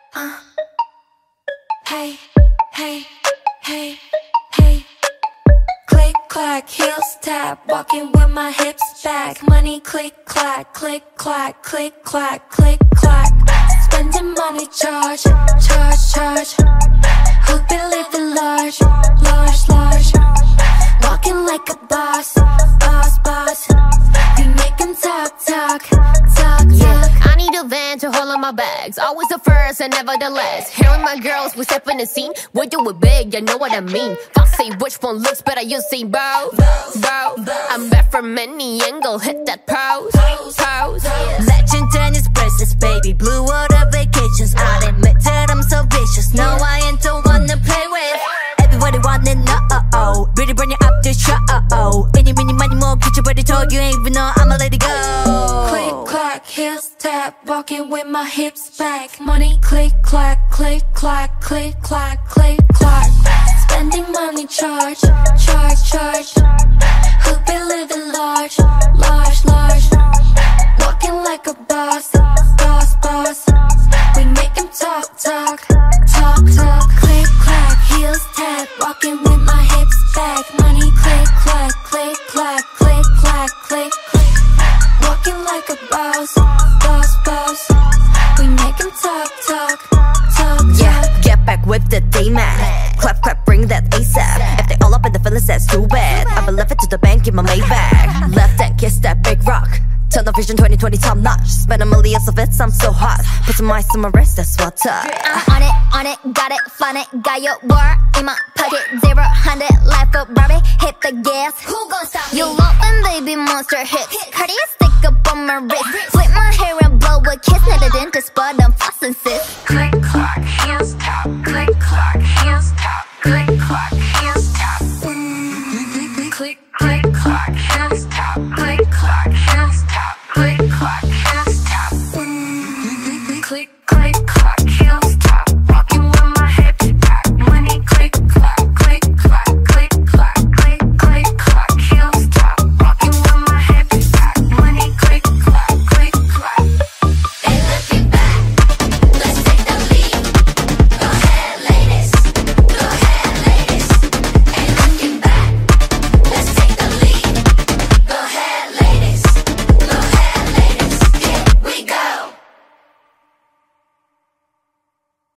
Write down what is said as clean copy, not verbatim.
Hey, hey, hey, hey. Click, clack, heels tap, walking with my hips back. Money click, clack, click, clack, click, clack, click, clack. Spending money, charge, charge, charge. Hope you living large, large, large. Walking like a boss, boss, boss. We make 'em talk, talk, talk, talk. I need a van to hold on my bags. Always the first and never the last. Here with my girls, we step in the scene. We do it big, you know what I mean. I say which one looks better, you see both. I'm back from any angle, hit that pose, pose. Legend tennis bracelets, baby. Blue water vacations. I admit that I'm so vicious. No, I ain't the one to play with. Everybody wanna know. Really bring it up the show. Any, mini, money, more. Get your body told you ain't even know I'ma let it go. Click, clack, heels tap, walking with my hips back. Money click, clack, click, clack, click, clack, click, clack. Spending money, charge, charge, charge. Hope you living large, large, large. Walking like a boss, boss, boss. We make 'em talk, talk, talk, talk. Click, clack, heels tap, walking with my hips back. Money click, clack, click, clack, click, clack, click, click. Walking like a boss, boss, boss. We make 'em talk, talk, talk, Yeah, talk. get back with the D-Mac. Clap, clap, bring that ASAP. If they all up in the feelings, that's too bad. I'ma left it to the bank in my Maybach. Left and kiss that big rock. Tunnel vision 2020 top notch. Spend a million of it, I'm so hot. Put some ice on my wrist, that's what's up. I'm on it, got it, fun it. Got your war in my pocket. 0-100, life up Barbie. Hit the gas. Who gon' stop me? You love when baby monster hits. Cartier stick up on my wrist. Flip my hair and blow a kiss. Not a dentist, but I'm flossing sis. Click,